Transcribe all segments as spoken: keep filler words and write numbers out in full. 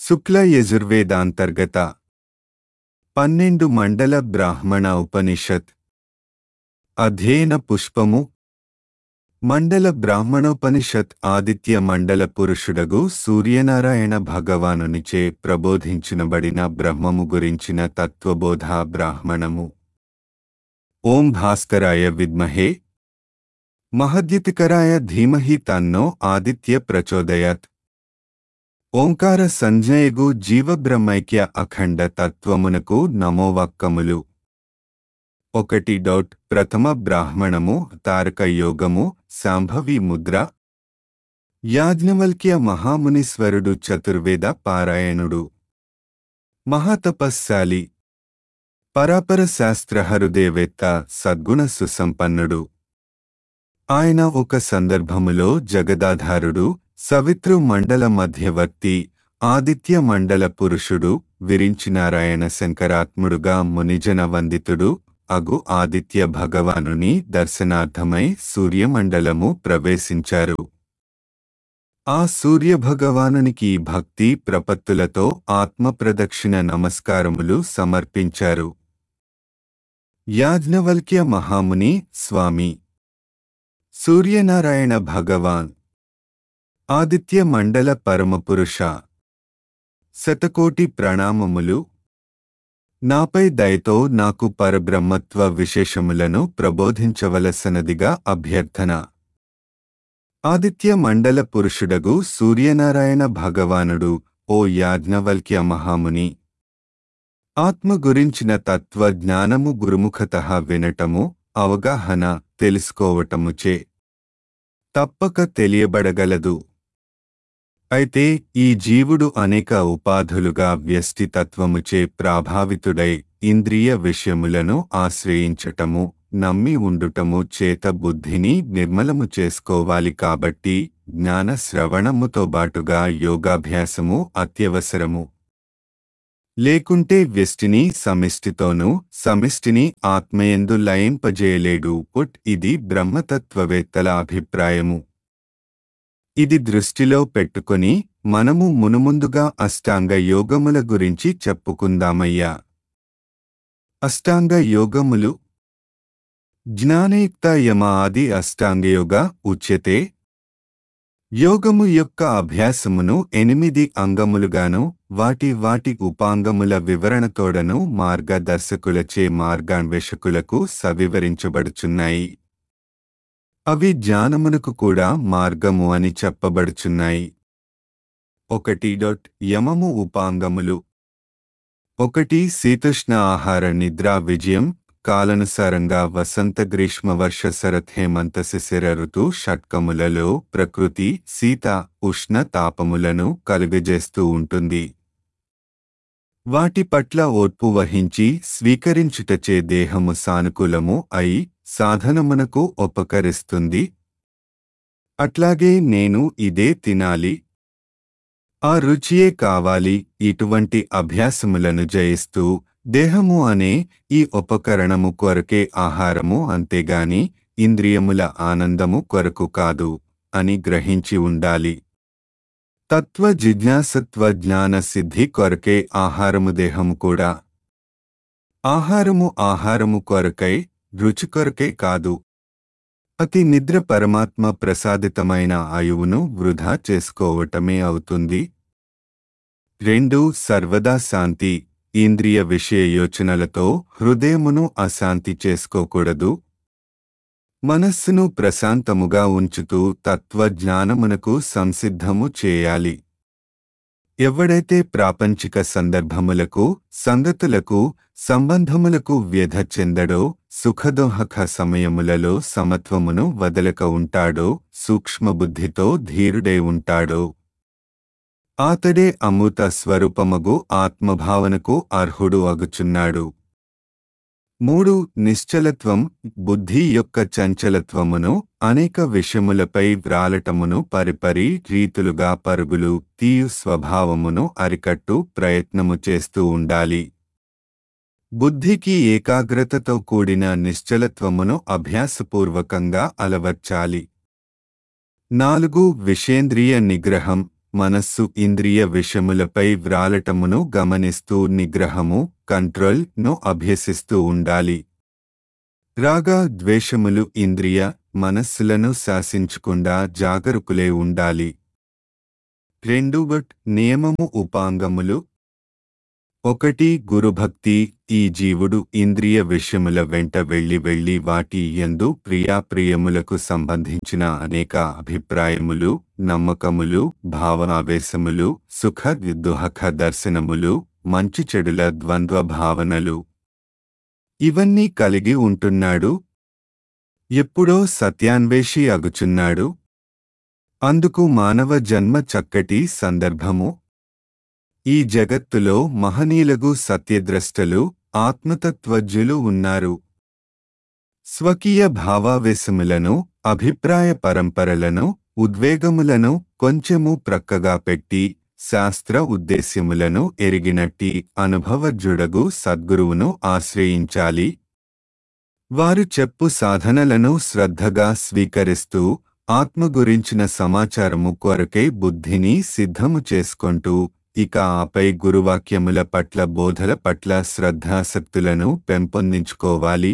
శుక్ల యజుర్వేదాంతర్గత పన్నెండు మండల బ్రాహ్మణ ఉపనిషత్ అధ్యయన పుష్పము. మండల బ్రాహ్మణోపనిషత్ ఆదిత్య మండల పురుషుడగు సూర్యనారాయణ భగవానునిచే ప్రబోధించినబడిన బ్రహ్మము గురించిన తత్వబోధ బ్రాహ్మణము. ఓం భాస్కరాయ విద్మహే మహద్యుతికరాయ ధీమహి తన్నో ఆదిత్య ప్రచోదయాత్. ఓంకార సంజ్ఞయగు జీవబ్రహ్మైక్య అఖండ తత్వమునకు నమోవక్కములు. ఒకటి డౌట్ ప్రథమ బ్రాహ్మణము తారక యోగము శాంభవి ముద్ర. యాజ్ఞవల్క్య మహామునీశ్వరుడు చతుర్వేద పారాయణుడు, మహాతపస్శాలి, పరాపర శాస్త్రహృదయవేత్త, సద్గుణ సుసంపన్నుడు. ఆయన ఒక సందర్భములో జగదాధారుడు, సవితృ మండల మధ్యవర్తి, ఆదిత్య మండల పురుషుడు, విరించినారాయణ శంకరాత్ముడుగా మునిజన వందితుడు అగు ఆదిత్య భగవానుని దర్శనార్థమై సూర్యమండలము ప్రవేశించారు. ఆ సూర్యభగవానునికి భక్తి ప్రపత్తులతో ఆత్మప్రదక్షిణ నమస్కారములు సమర్పించారు. యాజ్ఞవల్క్య మహాముని స్వామి, సూర్యనారాయణ భగవాన్, ఆదిత్య మండల పరమపురుష, శతకోటి ప్రణామములు. నాపై దయతో నాకు పరబ్రహ్మత్వ విశేషములను ప్రబోధించవలసనదిగా అభ్యర్థన. ఆదిత్య మండల పురుషుడగు సూర్యనారాయణ భగవానుడు, ఓ యాజ్ఞవల్క్య మహాముని, ఆత్మ గురించిన తత్వ జ్ఞానము గురుముఖతః వినటము, అవగాహన, తెలుసుకోవటముచే తప్పక తెలియబడగలదు. అయితే ఈ జీవుడు అనేక ఉపాధులుగా వ్యష్టితత్వముచే ప్రభావితుడై ఇంద్రియ విషయములను ఆశ్రయించటము, నమ్మి ఉండుటము చేత బుద్ధిని నిర్మలము చేసుకోవాలి. కాబట్టి జ్ఞాన శ్రవణముతో బాటుగా యోగాభ్యాసము అత్యవసరము. లేకుంటే వ్యష్టిని సమిష్టితోనూ, సమిష్టిని ఆత్మయందు లయింపజేయలేడు. పుట్ ఇది బ్రహ్మతత్వవేత్తల అభిప్రాయము. ఇది దృష్టిలో పెట్టుకొని మనము మునుముందుగా అష్టాంగ యోగముల గురించి చెప్పుకుందామయ్యా. అష్టాంగ యోగములు. జ్ఞానయుక్త యమ ఆది అష్టాంగయోగ ఉచ్యతే. యోగము యొక్క అభ్యాసమును ఎనిమిది అంగములుగాను, వాటి వాటి ఉపాంగముల వివరణతోడను మార్గదర్శకులచే మార్గాన్వేషకులకు సవివరించబడుచున్నాయి. అవి జ్ఞానమునకు కూడా మార్గము అని చెప్పబడుచున్నాయి. ఒకటి డొట్ యమము ఉపాంగములు. ఒకటి శీతోష్ణ ఆహార నిద్రా విజయం, కాలానుసారంగా వసంత గ్రీష్మ వర్ష శరత్ హేమంత శిశిర ఋతు షట్కములలో ప్రకృతి శీత ఉష్ణ తాపములను కలుగజేస్తూ ఉంటుంది. వాటి పట్ల ఓర్పు వహించి స్వీకరించుటచే దేహము సానుకూలము అయి సాధనమునకు ఉపకరిస్తుంది. అట్లాగే నేను ఇదే తినాలి, ఆ రుచియే కావాలి, ఇటువంటి అభ్యాసములను జయిస్తూ దేహము అనే ఈ ఉపకరణము కొరకే ఆహారము, అంతేగాని ఇంద్రియముల ఆనందము కొరకు కాదు అని గ్రహించి ఉండాలి. తత్వ జిజ్ఞాసత్వ జ్ఞాన సిద్ధి కొరకే ఆహారము, దేహము కూడా. ఆహారము ఆహారము కొరకై, రుచి కొరకే కాదు. అతి నిద్ర పరమాత్మ ప్రసాదితమైన ఆయువును వృధా చేసుకోవటమే అవుతుంది. రెండు సర్వదా శాంతి. ఇంద్రియ విషయ యోచనలతో హృదయమును అశాంతి చేసుకోకూడదు. మనస్సును ప్రశాంతముగా ఉంచుతూ తత్వజ్ఞానమునకు సంసిద్ధము చేయాలి. ఎవడైతే ప్రాపంచిక సందర్భములకు, సంగతులకు, సంబంధములకు వ్యధ చెందడో, సుఖదోహక సమయములలో సమత్వమును వదలక ఉంటాడో, సూక్ష్మబుద్ధితో ధీరుడై ఉంటాడో, ఆతడే అమృత స్వరూపమగు ఆత్మభావనకు అర్హుడు అగుచున్నాడు. మూడు నిశ్చలత్వం. బుద్ధి యొక్క చంచలత్వమును, అనేక విషయములపై వ్రాలటమును, పరిపరి రీతులుగా పరుగులు తీయు స్వభావమును అరికట్టు ప్రయత్నము చేస్తూ ఉండాలి. బుద్ధికి ఏకాగ్రతతో కూడిన నిశ్చలత్వమును అభ్యాసపూర్వకంగా అలవర్చాలి. నాలుగు విషేంద్రియ నిగ్రహం. మనస్సు ఇంద్రియ విషయములపై వ్రాలటమును గమనిస్తూ నిగ్రహము కంట్రోల్ ను అభ్యసిస్తూ ఉండాలి. రాగ ద్వేషములు ఇంద్రియ మనస్సులను శాసించకుండా జాగరూకులై ఉండాలి. రెండు నియమము ఉపాంగములు. ఒకటి గురుభక్తి. ఈ జీవుడు ఇంద్రియ విషయముల వెంట వెళ్లి వెళ్లి వాటి యందు ప్రియాప్రియములకు సంబంధించిన అనేక అభిప్రాయములు, నమ్మకములు, భావావేశములు, సుఖ దుఃఖ దర్శనములు, మంచి చెడుల ద్వంద్వ భావనలు ఇవన్నీ కలిగి ఉంటున్నాడు. ఎప్పుడో సత్యాన్వేషి అగుచున్నాడు. అందుకు మానవ జన్మ చక్కటి సందర్భము. ఈ జగత్తులో మహనీయులగు సత్యద్రష్టలు, ఆత్మతత్వజ్ఞులు ఉన్నారు. స్వకీయ భావావేశములను, అభిప్రాయ పరంపరలను, ఉద్వేగములను కొంచెము ప్రక్కగా పెట్టి శాస్త్ర ఉద్దేశ్యములను ఎరిగినట్టి అనుభవజ్ఞుడగు సద్గురువును ఆశ్రయించాలి. వారు చెప్పు సాధనలను శ్రద్ధగా స్వీకరిస్తూ ఆత్మ గురించిన సమాచారము కొరకై బుద్ధిని సిద్ధము చేసుకొంటూ ఇక ఆపై గురువాక్యముల పట్ల బోధల పట్ల శ్రద్ధాసక్తులను పెంపొందించుకోవాలి.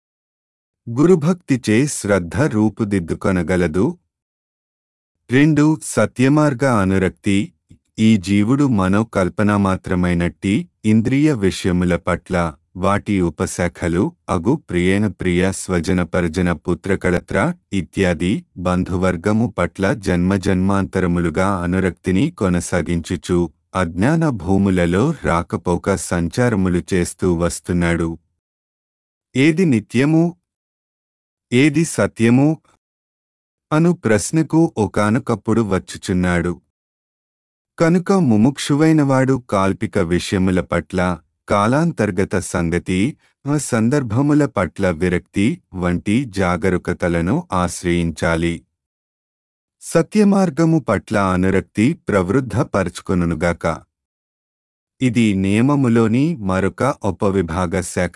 గురుభక్తిచే శ్రద్ధ రూపుదిద్దుకొనగలదు. రెండు సత్యమార్గ అనురక్తి. ఈ జీవుడు మనోకల్పనామాత్రమైనట్టి ఇంద్రియ విషయముల పట్ల వాటి ఉపశాఖలు అగు ప్రియేణ ప్రియ స్వజన పరిజన పుత్రకళత్ర ఇత్యాది బంధువర్గము పట్ల జన్మజన్మాంతరములుగా అనురక్తిని కొనసాగించుచు అజ్ఞాన భూములలో రాకపోక సంచారములు చేస్తూ వస్తున్నాడు. ఏది నిత్యము, ఏది సత్యము అను ప్రశ్నకు ఒకానొకప్పుడు వచ్చుచున్నాడు. కనుక ముముక్షువైనవాడు కాల్పిక విషయముల పట్ల, కాలాంతర్గత సంగతి, సందర్భముల పట్ల విరక్తి వంటి జాగరూకతలను ఆశ్రయించాలి. సత్యమార్గము పట్ల అనురక్తి ప్రవృద్ధపరచుకొనుగాక. ఇది నియమములోని మరొక ఉపవిభాగ శాఖ.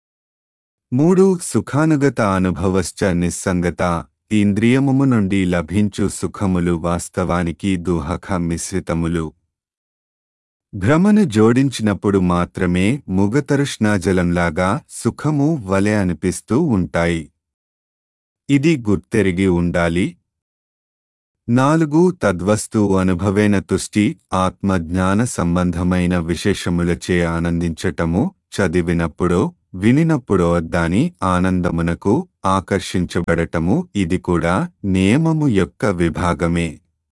మూడు సుఖానుగత అనుభవశ్చ నిస్సంగత. ఇంద్రియముము నుండి లభించు సుఖములు వాస్తవానికి దుహఖ మిశ్రితములు. భ్రమను జోడించినప్పుడు మాత్రమే ముగతరుష్ణాజలంలాగా సుఖము వలె అనిపిస్తూ ఉంటాయి. ఇది గుర్తెరిగి ఉండాలి. నాలుగు తద్వస్తు అనుభవేన తుష్టి. ఆత్మజ్ఞాన సంబంధమైన విశేషములచే ఆనందించటము, చదివినప్పుడో వినినప్పుడో దాని ఆనందమునకు ఆకర్షించబడటము ఇది కూడా నియమము యొక్క విభాగమే.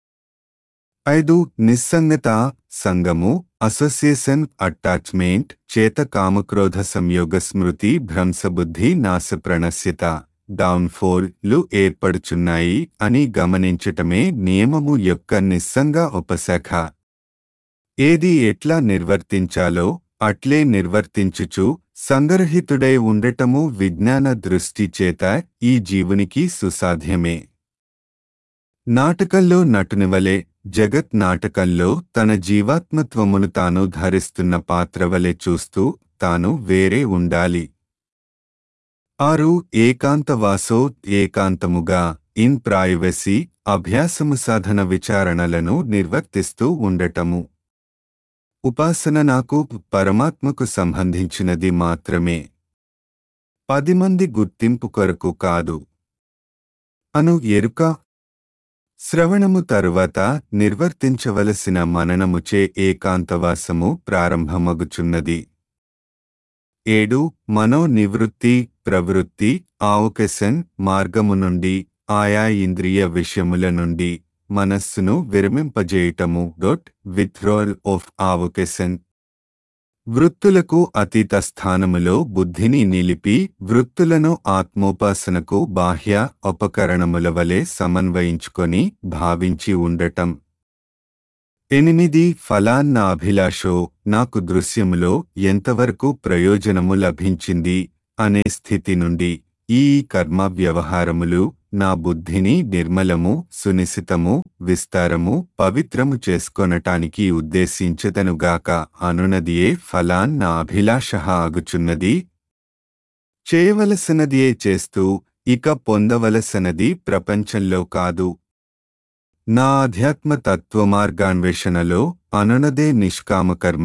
ఐదు నిస్సంగత. సంగము అసోసియేషన్ అటాచ్మెంట్ చేత కామక్రోధ సంయోగ స్మృతి భ్రంశబుద్ధి నాశప్రణశ్యత డౌన్ఫోల్ లు ఏర్పడుచున్నాయి అని గమనించటమే నియమము యొక్క నిస్సంగ ఉపశాఖ. ఏది ఎట్లా నిర్వర్తించాలో అట్లే నిర్వర్తించుచు సంగరహితుడై ఉండటము విజ్ఞాన దృష్టి చేత ఈ జీవునికి సుసాధ్యమే. నాటకంలో నటునివలే జగత్ నాటకంలో తన జీవాత్మత్వమును తాను ధరిస్తున్న పాత్రవలె చూస్తూ తాను వేరే ఉండాలి. ఆరు ఏకాంతవాసో. ఏకాంతముగా ఇన్ ప్రైవసీ అభ్యాసము సాధన విచారణలను నిర్వర్తిస్తూ ఉండటము. ఉపాసన నాకు పరమాత్మకు సంబంధించినది మాత్రమే, పది మంది గుర్తింపు కొరకు కాదు అను ఎరుక. శ్రవణము తరువాత నిర్వర్తించవలసిన మననముచే ఏకాంతవాసము ప్రారంభమగుచున్నది. ఏడు మనో నివృత్తి ప్రవృత్తి. ఆవకేషన్ మార్గము నుండి ఆయా ఇంద్రియ విషయముల నుండి మనస్సును విరమింపజేయటము. డొట్ విత్డ్రాల్ ఆఫ్ ఆవకేషన్. వృత్తులకు అతీత స్థానములో బుద్ధిని నిలిపి వృత్తులను ఆత్మోపాసనకు బాహ్య ఉపకరణముల వలె సమన్వయించుకొని భావించి ఉండటం. ఎనిమిది ఫలాన్న అభిలాషో. నాకు దృశ్యములో ఎంతవరకు ప్రయోజనము లభించింది అనే స్థితి నుండి ఈ కర్మ వ్యవహారములు నా బుద్ధిని నిర్మలము, సునిశితము, విస్తారము, పవిత్రము చేసుకొనటానికి ఉద్దేశించదనుగాక అనునదియే ఫలాన్న అభిలాష ఆగుచున్నది. చేయవలసినదియే చేస్తూ ఇక పొందవలసినది ప్రపంచంలో కాదు. నా ఆధ్యాత్మ తత్వమార్గాన్వేషణలో అనునదే నిష్కామకర్మ.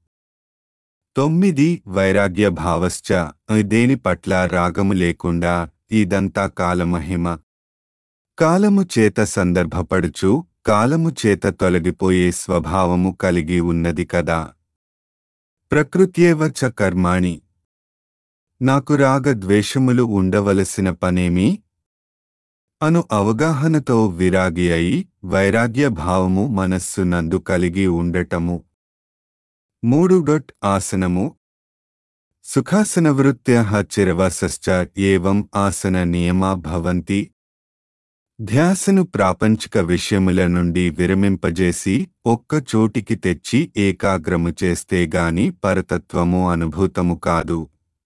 తొమ్మిది వైరాగ్య భావశ్చ, దేని పట్ల రాగము లేకుండా. ఇదంతా కాలమహిమ. కాలము చేత సందర్భపడుచు కాలము చేత తొలగిపోయే స్వభావము కలిగి ఉన్నది కదా. ప్రకృత్యేవ చ కర్మాణి. నాకు రాగద్వేషములు ఉండవలసిన పనేమి అను అవగాహనతో విరాగి అయి వైరాగ్య భావము మనస్సు నందు కలిగి ఉండటము. మూడు డొట్ ఆసనము. సుఖాసనవృత్త్యః చిరవాసశ్చ ఏవం ఆసన నియమా భవంతి. ధ్యాసను ప్రాపంచిక విషయముల నుండి విరమింపజేసి ఒక్క చోటికి తెచ్చి ఏకాగ్రము చేస్తే గాని పరతత్వము అనుభూతము కాదు.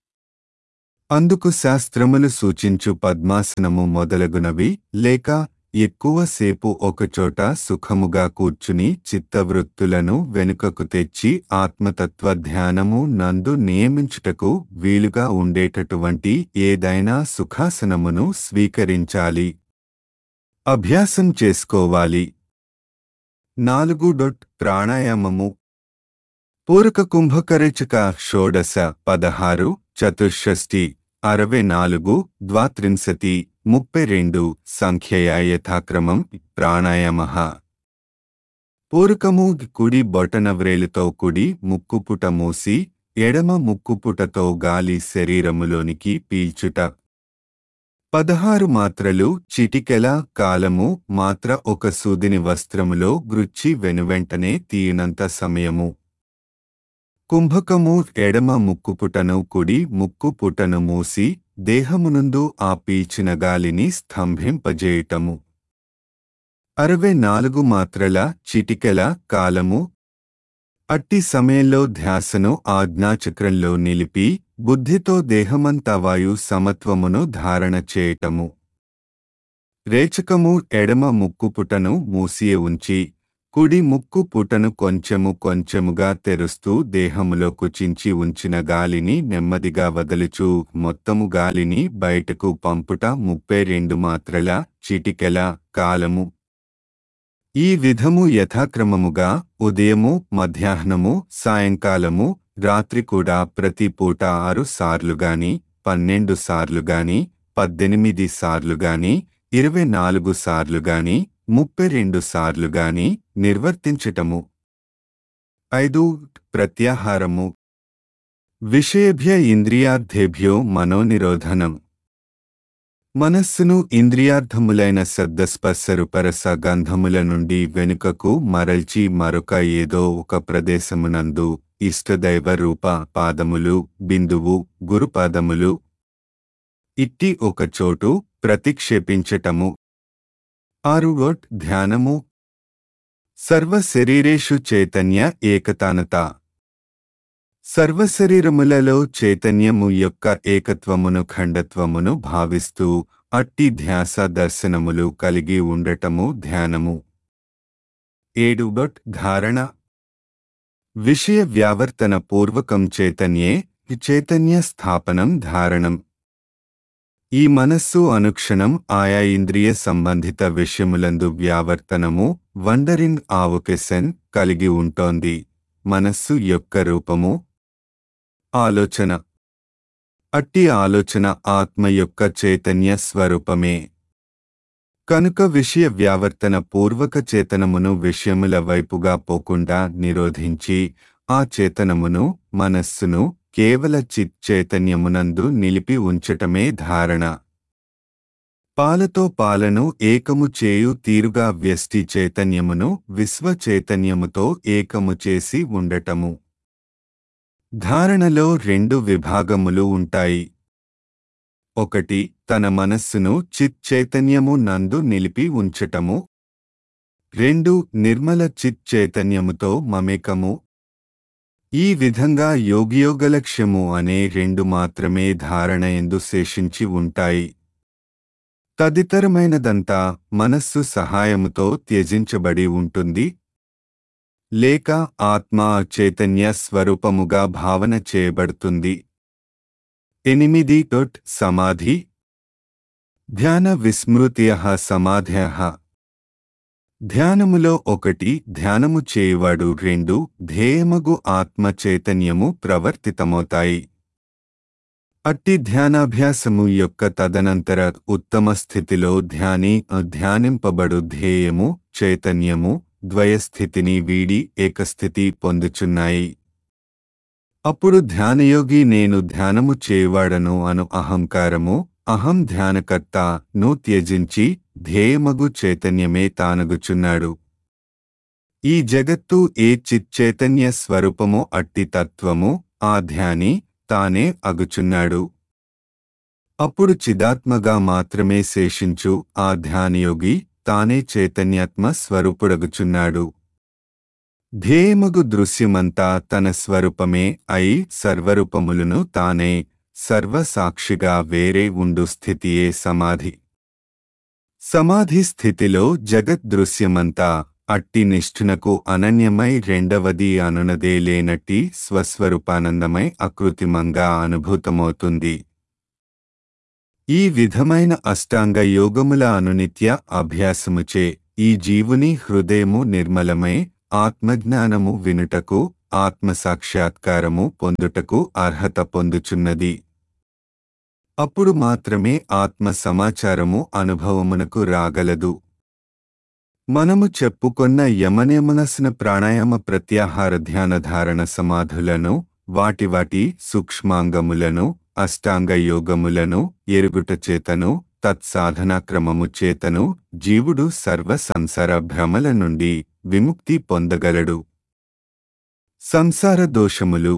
అందుకు శాస్త్రములు సూచించు పద్మాసనము మొదలగునవి, లేక ఎక్కువసేపు ఒకచోట సుఖముగా కూర్చుని చిత్తవృత్తులను వెనుకకు తెచ్చి ఆత్మతత్వ ధ్యానము నందు నియమించుటకు వీలుగా ఉండేటటువంటి ఏదైనా సుఖాసనమును స్వీకరించాలి, అభ్యాసం చేసుకోవాలి. నాలుగు డొట్ ప్రాణాయామము. పూరక కుంభకరచక షోడశ పదహారు చతుషష్ఠి అరవై నాలుగు ద్వాత్రింశతి ముప్పై రెండు సంఖ్యయ యథాక్రమం ప్రాణాయామః. పూరకము కుడి బొటనవ్రేలుతో కుడి ముక్కుపుట మూసి ఎడమ ముక్కుపుటతో గాలి శరీరములోనికి పీల్చుట. పదహారు మాత్రలు చిటికెల కాలము. మాత్ర ఒక సూదిని వస్త్రములో గ్రుచ్చి వెనువెంటనే తీయనంత సమయము. కుంభకము ఎడమ ముక్కుపుటను కుడి ముక్కుపుటను మూసి దేహమునందు ఆ పీల్చిన గాలిని స్తంభింపజేయటము. అరవై నాలుగు మాత్రల చిటికెల కాలము. అట్టి సమయంలో ధ్యాసను ఆజ్ఞాచక్రంలో నిలిపి బుద్ధితో దేహమంతా వాయు సమత్వమును ధారణ చేయటము. రేచకము ఎడమ ముక్కుపుటను మూసి ఉంచి కుడి ముక్కు పుటను కొంచెము కొంచెముగా తెరుస్తూ దేహములో కుచించి ఉంచిన గాలిని నెమ్మదిగా వదలుచూ మొత్తము గాలిని బయటకు పంపుట. ముప్పై రెండు మాత్రల చిటికెల కాలము. ఈ విధము యథాక్రమముగా ఉదయము, మధ్యాహ్నము, సాయంకాలము, రాత్రి కూడా ప్రతి పూట ఆరు సార్లుగాని, పన్నెండు సార్లుగాని, పద్దెనిమిది సార్లుగాని, ఇరవై నాలుగు సార్లుగాని, ముప్పై రెండు సార్లుగాని నిర్వర్తించటము. ఐదు ప్రత్యాహారము. విషయేభ్య ఇంద్రియార్థేభ్యో మనోనిరోధనం. మనస్సును ఇంద్రియార్థములైన శబ్దస్పర్శరుపరస గంధముల నుండి వెనుకకు మరల్చి మరొక ఏదో ఒక ప్రదేశమునందు ఇష్టదైవ రూప పాదములు, బిందువు, గురుపాదములు ఇట్టి ఒక చోటు ప్రతిక్షేపించటము. ఆరు వట్ ధ్యానము. సర్వశరీరేషు చైతన్య ఏకతానత. సర్వశరీరములలో చైతన్యము యొక్క ఏకత్వమును ఖండత్వమును భావిస్తూ అట్టి ధ్యాస దర్శనములు కలిగి ఉండటము ధ్యానము. ఏడు బట్ ధారణ. విషయ వ్యావర్తన పూర్వకం చైతన్యే చైతన్య స్థాపనం ధారణం. ఈ మనస్సు అనుక్షణం ఆయా ఇంద్రియ సంబంధిత విషయములందు వ్యావర్తనము వండరింగ్ ఆవొకేషన్ కలిగి ఉంటోంది. మనస్సు యొక్క రూపము ఆలోచన. అట్టి ఆలోచన ఆత్మ యొక్క చైతన్య స్వరూపమే. కనుక విషయ వ్యావర్తన పూర్వక చేతనమును విషయముల వైపుగా పోకుండా నిరోధించి ఆ చేతనమును, మనస్సును కేవల చిత్ చైతన్యమునందు నిలిపి ఉంచటమే ధారణ. పాలతో పాలను ఏకము చేయు తీరుగా వ్యష్టి చైతన్యమును విశ్వ చైతన్యముతో ఏకము చేసి ఉండటము. ధారణలో రెండు విభాగములు ఉంటాయి. ఒకటి తన మనస్సును చిత్ చైతన్యము నందు నిలిపి ఉంచటము. రెండు నిర్మల చిత్ చైతన్యముతో మమేకము. ఈ విధంగా యోగియోగలక్ష్యము అనే రెండు మాత్రమే ధారణ యందు శేషించి ఉంటాయి. తదితరమైనదంతా మనస్సు సహాయముతో త్యజించబడి ఉంటుంది. లేక ఆత్మ చైతన్య స్వరూపముగా భావన చేయబడుతుంది. ఎనిమిది డొట్ సమాధి. ధ్యాన విస్మృత్యః సమాధయః. ధ్యానములో ఒకటి ధ్యానము చేయువాడు రెండు ధ్యేయమగు ఆత్మ చైతన్యము ప్రవర్తితమవుతాయి. అట్టి ధ్యానాభ్యాసము యొక్క తదనంతర ఉత్తమ స్థితిలో ధ్యాని ధ్యానింపబడు ధ్యేయము చైతన్యము ద్వయస్థితిని వీడి ఏకస్థితి పొందుచున్నాయి. అప్పుడు ధ్యానయోగి నేను ధ్యానము చేయువాడను అను అహంకారము అహం ధ్యానకర్త ను త్యజించి ధ్యేయమగు చైతన్యమే తానగుచున్నాడు. ఈ జగత్తు ఏ చిచ్చైతన్య స్వరూపమో అట్టి తత్వము ఆ ధ్యాని తానే అగుచున్నాడు. అప్పుడు చిదాత్మగా మాత్రమే శేషించు ఆ ధ్యానయోగి తానే చైతన్యాత్మ స్వరూపుడగుచున్నాడు. ధ్యేయమగు దృశ్యమంతా తన స్వరూపమే అయి సర్వరూపములను తానే సర్వసాక్షిగా వేరే ఉండు స్థితియే సమాధి. సమాధి స్థితిలో జగత్ దృశ్యమంతా అట్టి నిష్ఠునకు అనన్యమై రెండవది అనునదే లేనట్టి స్వస్వరూపానందమై అకృత్రిమంగా అనుభూతమవుతుంది. ఈ విధమైన అష్టాంగ యోగముల అనునిత్య అభ్యాసముచే ఈ జీవుని హృదయము నిర్మలమై ఆత్మజ్ఞానము వినుటకు ఆత్మసాక్షాత్కారము పొందుటకు అర్హత పొందుచున్నది. అప్పుడు మాత్రమే ఆత్మ సమాచారము అనుభవమునకు రాగలదు. మనము చెప్పుకొన్న యమనియమనసన ప్రాణాయామ ప్రత్యాహార ధ్యాన ధారణ సమాధులను వాటి వాటి సూక్ష్మాంగములను అష్టాంగ యోగములను ఎరుగుట చేతను తత్సాధనాక్రమము చేతను జీవుడు సర్వ సంసార భ్రమల నుండి విముక్తి పొందగలడు. సంసార దోషములు.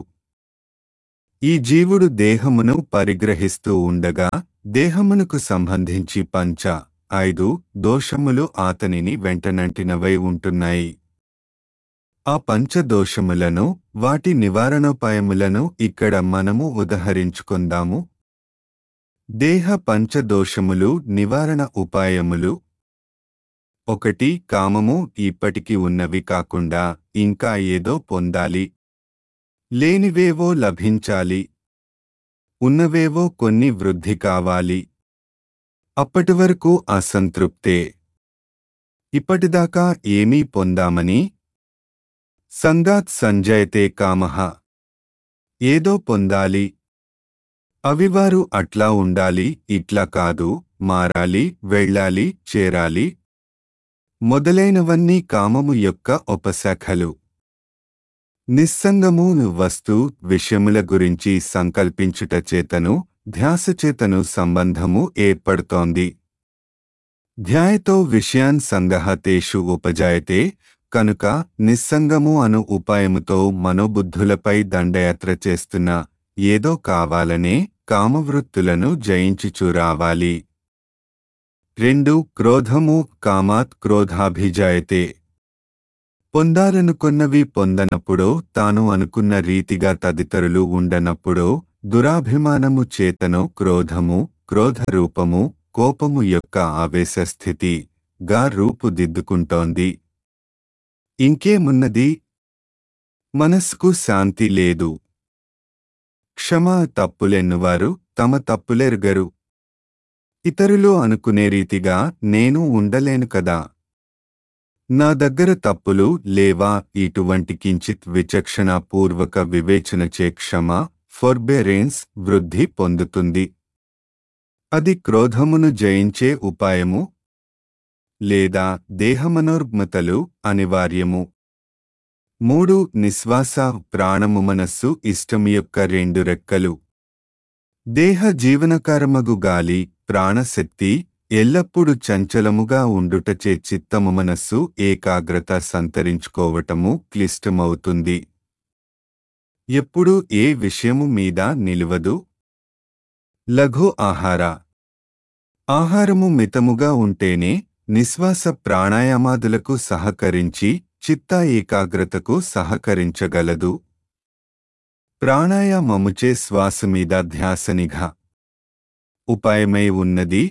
ఈ జీవుడు దేహమును పరిగ్రహిస్తూ ఉండగా దేహమునకు సంబంధించి పంచ ఐదు దోషములు అతనిని వెంటనంటినవై ఉంటున్నాయి. ఆ పంచదోషములను వాటి నివారణోపాయములను ఇక్కడ మనము ఉదహరించుకుందాము. దేహ పంచదోషములు నివారణ ఉపాయములు. ఒకటి కామము ఇప్పటికి ఉన్నవి కాకుండా ఇంకా ఏదో పొందాలి. లేనివేవో లభించాలి. ఉన్నవేవో కొన్ని వృద్ధి కావాలి. అప్పటివరకు అసంతృప్తే. ఇప్పటిదాకా ఏమీ పొందామని సంగాత్ సంజయతే కామః. ఏదో పొందాలి. అవివారు అట్లా ఉండాలి ఇట్లా కాదు మారాలి వెళ్ళాలి చేరాలి మొదలైనవన్నీ కామము యొక్క ఉపశాఖలు. నిస్సంగము వస్తు విషయముల గురించి సంకల్పించుట చేతను ధ్యాసచేతను సంబంధము ఏర్పడుతోంది. ధ్యాయతో విషయాన్ సంగః తేషు ఉపజాయతే. కనుక నిస్సంగము అను ఉపాయముతో మనోబుద్ధులపై దండయాత్ర చేస్తున్న ఏదో కావాలనే కామవృత్తులను జయించుచూ రావాలి. రెండు క్రోధము కామాత్ క్రోధాభిజాయతే. పొందాలనుకున్నవి పొందనప్పుడో తాను అనుకున్న రీతిగా తదితరులు ఉండనప్పుడో దురాభిమానము చేతనో క్రోధము క్రోధరూపము కోపము యొక్క ఆవేశస్థితి గా రూపుదిద్దుకుంటోంది. ఇంకేమున్నది? మనస్సుకు శాంతి లేదు. క్షమ తప్పులెన్నువారు తమ తప్పులెరుగరు. ఇతరులు అనుకునే రీతిగా నేను ఉండలేను కదా. నా దగ్గర తప్పులు లేవా? ఇటువంటి కించిత్ విచక్షణాపూర్వక వివేచనచే క్షమ ఫోర్బెరెన్స్ వృద్ధి పొందుతుంది. అది క్రోధమును జయించే ఉపాయము. లేదా దేహమనోర్గ్మతలు అనివార్యము. మూడు నిశ్వాస ప్రాణము మనస్సు ఇష్టం యొక్క రెండు రెక్కలు. దేహ జీవనకారమగు గాలి ప్రాణశక్తి ఎల్లప్పుడూ చంచలముగా ఉండుటచే చిత్తము మనస్సు ఏకాగ్రత సంతరించుకోవటము క్లిష్టమవుతుంది. ఎప్పుడు ఏ విషయము మీద నిలువదు. లఘు ఆహార. ఆహారము మితముగా ఉంటేనే నిశ్వాస ప్రాణాయామాదులకు సహకరించి చిత్త ఏకాగ్రతకు సహకరించగలదు. ప్రాణాయామముచే శ్వాస మీద ధ్యాస నిఘా ఉపాయమై ఉన్నది.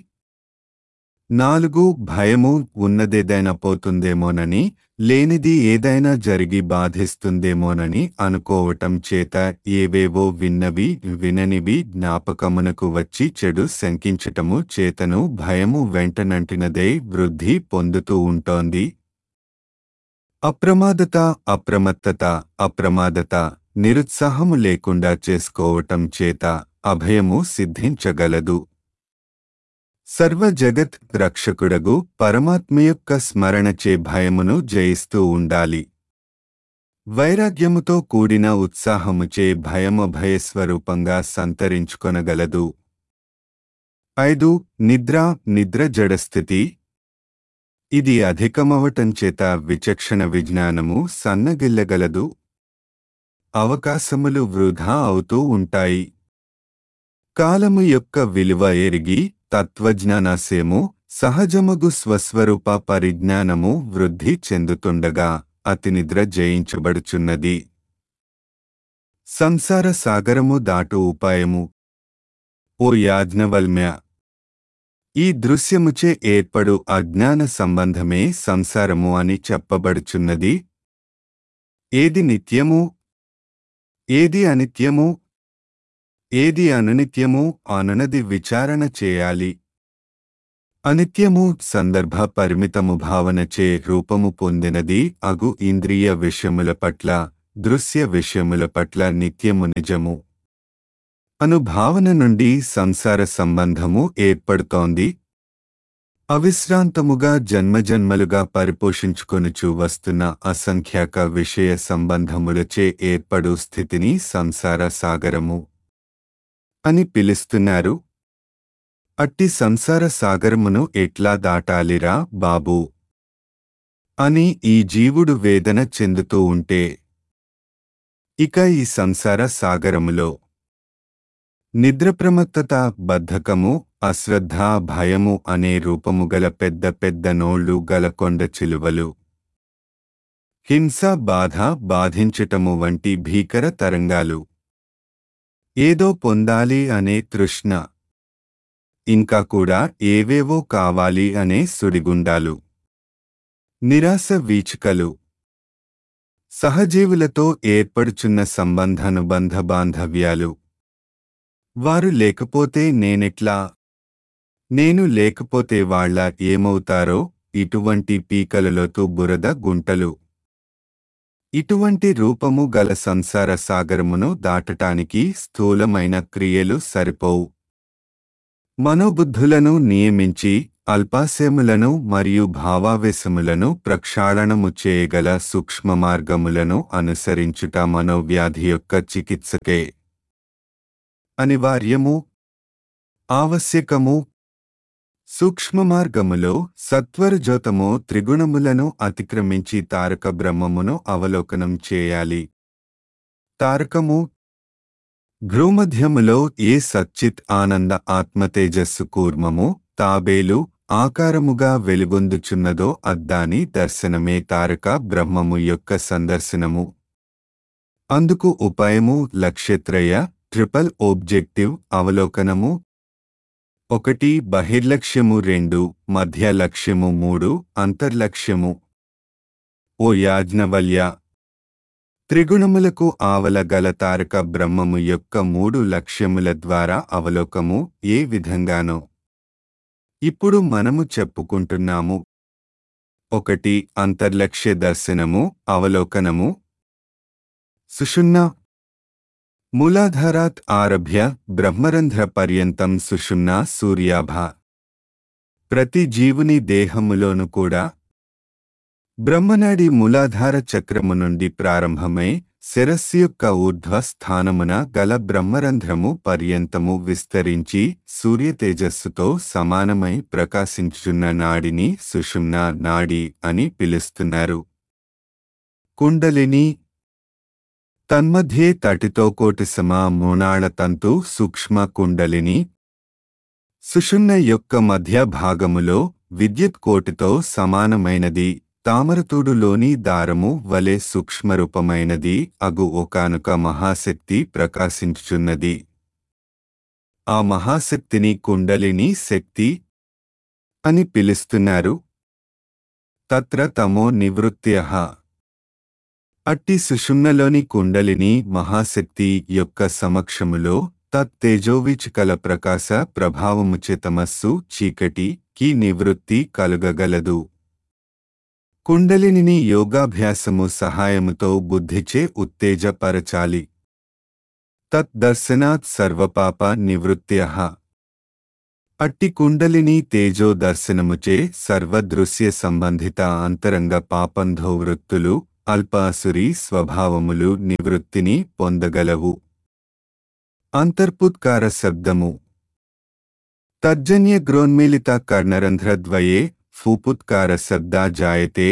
నాలుగు భయము ఉన్నదేదైనా పోతుందేమోనని లేనిది ఏదైనా జరిగి బాధిస్తుందేమోనని అనుకోవటం చేత ఏవేవో విన్నవి విననివి జ్ఞాపకమునకు వచ్చి చెడు శంకించటము చేతను భయము వెంటనంటినదై వృద్ధి పొందుతూ ఉంటోంది. అప్రమాదత అప్రమత్తత అప్రమాదత నిరుత్సాహము లేకుండా చేసుకోవటం చేత అభయము సిద్ధించగలదు. సర్వ జగత్ రక్షకుడగు పరమాత్మ యొక్క స్మరణచే భయమును జయిస్తూ ఉండాలి. వైరాగ్యముతో కూడిన ఉత్సాహముచే భయము భయస్వరూపంగా సంతరించుకొనగలదు. ఐదు నిద్ర నిద్ర జడస్థితి. ఇది అధికమవటంచేత విచక్షణ విజ్ఞానము సన్నగిల్లగలదు. అవకాశములు వృధా అవుతూ ఉంటాయి. కాలము యొక్క విలువ ఎరిగి తత్వజ్ఞానాశయము సహజమగు స్వస్వరూప పరిజ్ఞానము వృద్ధి చెందుతుండగా అతినిద్ర జయించబడుచున్నది. సంసార సాగరము దాటు ఉపాయము. ఓ యాజ్ఞవల్మ్య, ఈ దృశ్యముచే ఏర్పడు అజ్ఞాన సంబంధమే సంసారము అని చెప్పబడుచున్నది. ఏది నిత్యము, ఏది అనిత్యము, ఏది అనునిత్యము అనునది విచారణ చేయాలి. అనిత్యము సందర్భ పరిమితము భావనచే రూపము పొందినది అగు ఇంద్రియ విషయముల పట్ల, దృశ్య విషయముల పట్ల నిత్యము నిజము అను భావన నుండి సంసార సంబంధము ఏర్పడుతోంది. అవిశ్రాంతముగా జన్మజన్మలుగా పరిపోషించుకొనుచు వస్తున్న అసంఖ్యాక విషయ సంబంధములచే ఏర్పడు స్థితిని సంసార సాగరము అని పిలుస్తున్నారు. అట్టి సంసార సాగరమును ఎట్లా దాటాలిరా బాబూ అని ఈ జీవుడు వేదన చెందుతూ ఉంటే, ఇక ఈ సంసార సాగరములో నిద్రప్రమత్తత, బద్ధకము, అశ్రద్ధ, భయము అనే రూపము గల పెద్ద పెద్ద నోళ్లు గల కొండ చిలువలు, హింస, బాధ, బాధించటము వంటి భీకర తరంగాలు, ఏదో పొందాలి అనే తృష్ణ, ఇంకా కూడా ఏవేవో కావాలి అనే సుడిగుండాలు, నిరాశ వీచికలు, సహజీవులతో ఏర్పడుచున్న సంబంధానుబంధ బాంధవ్యాలు, వారు లేకపోతే నేనెట్లా, నేను లేకపోతే వాళ్ళ ఏమవుతారో ఇటువంటి పీకలలోతు బురద గుంటలు. ఇటువంటి రూపము గల సంసార సాగరమును దాటటానికి స్థూలమైన క్రియలు సరిపోవు. మనోబుద్ధులను నియమించి అల్పాశయములను మరియు భావావేశములను ప్రక్షాళనము చేయగల సూక్ష్మ మార్గములను అనుసరించుట మనోవ్యాధి యొక్క చికిత్సకే అనివార్యము, ఆవశ్యకము. సూక్ష్మ మార్గములో సత్వరజోతమో త్రిగుణములను అతిక్రమించి తారక బ్రహ్మమును అవలోకనం చేయాలి. తారకము భ్రూమధ్యములో ఏ సచ్చిత్ ఆనంద ఆత్మతేజస్సు కూర్మము తాబేలు ఆకారముగా వెలుగొందుచున్నదో అద్దాని దర్శనమే తారక బ్రహ్మము యొక్క సందర్శనము. అందుకు ఉపాయము లక్ష్యత్రయ ట్రిపల్ ఓబ్జెక్టివ్ అవలోకనము. ఒకటి బహిర్లక్ష్యము, రెండు మధ్య లక్ష్యము, మూడు అంతర్లక్ష్యము. ఓ యాజ్ఞవల్య, త్రిగుణములకు ఆవల గల తారక బ్రహ్మము యొక్క మూడు లక్ష్యముల ద్వారా అవలోకము ఏ విధంగానో ఇప్పుడు మనము చెప్పుకుంటున్నాము. ఒకటి అంతర్లక్ష్య దర్శనము, అవలోకనము. సుషుమ్నా మూలాధారాత్ ఆరభ్య బ్రహ్మరంధ్ర పర్యంతం సుషుమ్నా సూర్యాభ. ప్రతి జీవుని దేహములోను కూడా బ్రహ్మనాడి మూలాధార చక్రము నుండి ప్రారంభమై శిరస్సు యొక్క ఊర్ధ్వ స్థానమున గల బ్రహ్మరంధ్రము పర్యంతము విస్తరించి సూర్యతేజస్సుతో సమానమై ప్రకాశించుచున్న నాడిని సుషుమ్నా నాడి అని పిలుస్తున్నారు. కుండలిని తన్మధ్యే తటితో కోటి సమా మూనాళ తంతు సూక్ష్మ కుండలిని. సుషుమ్న యొక్క మధ్య భాగములో విద్యుత్ కోటితో సమానమైనది, తామరతూడులోని దారము వలె సూక్ష్మరూపమైనది అగు ఒకానొక మహాశక్తి ప్రకాశించుచున్నది. ఆ మహాశక్తిని కుండలిని శక్తి అని పిలుస్తున్నారు. తత్ర తమో నివృత్త్యః. అట్టి సుషుమ్నలోని కుండలిని మహాశక్తి యొక్క సమక్షములో తత్తేజోవిచికల ప్రకాశ ప్రభావముచే తమస్సు చీకటి కి నివృత్తి కలుగగలదు. కుండలినిని యోగాభ్యాసము సహాయముతో బుద్ధిచే ఉత్తేజపరచాలి. తత్ దర్శనాత్ సర్వపాప నివృత్త్యః. అట్టి కుండలిని తేజో దర్శనముచే సర్వదృశ్య సంబంధిత అంతరంగ పాపంధో వృత్తులు అల్పాసురీ స్వభావములు నివృత్తిని పొందగలవు. అంతర్పుత్కార శబ్దము. తర్జన్య గ్రోన్మీలిత కర్ణరంధ్రద్వయే ఫూపుత్కార శబ్దా జాయతే.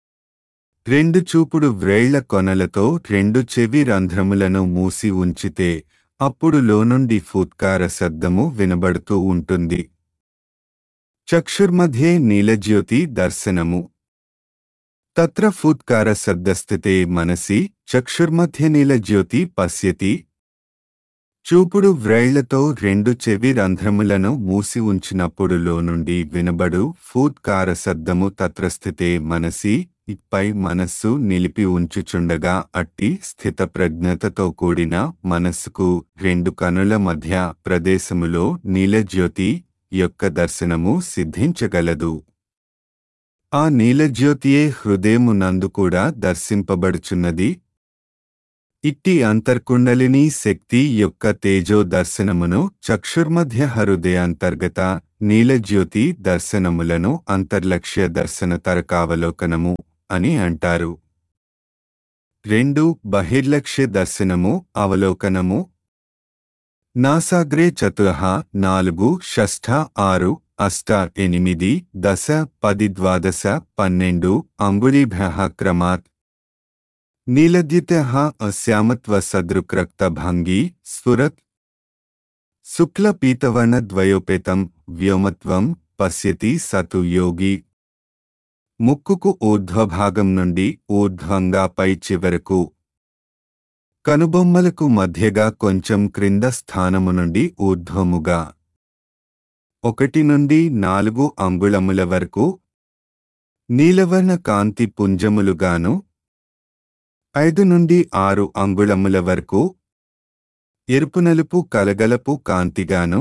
రెండు చూపుడు వ్రేళ్ల కొనలతో రెండు చెవి రంధ్రములను మూసి ఉంచితే అప్పుడు లోనుండి ఫూత్కార శబ్దము వినబడుతూ ఉంటుంది. చక్షుర్మధ్యే నీలజ్యోతి దర్శనము. తత్ర ఫూత్కార శబ్దస్థితే మనసి చక్షుర్మధ్య నీలజ్యోతి పశ్యతి. చూపుడు వ్రేళ్లతో రెండు చెవి రంధ్రములను మూసి ఉంచినప్పుడు లోనుండి వినబడు ఫూత్కార శబ్దము తత్రస్థితే మనసి ఇపై మనస్సు నిలిపి ఉంచుచుండగా అట్టి స్థితప్రజ్ఞతతో కూడిన మనస్సుకు రెండు కనుల మధ్య ప్రదేశములో నీలజ్యోతి యొక్క దర్శనము సిద్ధించగలదు. ఆ నీలజ్యోతియే హృదయమునందు కూడా దర్శింపబడుచున్నది. ఇట్టి అంతర్కుండలిని శక్తి యొక్క తేజో దర్శనమును చక్షుర్మధ్య హృదయాంతర్గత నీలజ్యోతి దర్శనములను అంతర్లక్ష్య దర్శన తరకావలోకనము అని అంటారు. రెండు బహిర్లక్ష్య దర్శనము అవలోకనము. నాసాగ్రే చతురః నాలుగు షష్ఠ ఆరు అష్ట ఎనిమిది దశ పది ద్వాదశ పన్నెండు అంగుళీభ్యః క్రమాత్. నీలద్యుతః శ్యామత్వ సదృక్రక్త భంగీ స్ఫురత్. శుక్ల పీతవర్ణ ద్వయోపేతం వ్యోమత్వం పశ్యతి సతు యోగి. ముక్కుకు ఊర్ధ్వభాగం నుండి ఊర్ధ్వంగా పై చివరకు కనుబొమ్మలకు మధ్యగా కొంచెం క్రింద స్థానము నుండి ఊర్ధ్వముగా ఒకటి నుండి నాలుగు అంగుళముల వరకు నీలవర్ణ కాంతి పుంజములుగాను ఐదు నుండి ఆరు అంగుళముల వరకు ఎరుపునలుపు కలగలపు కాంతిగాను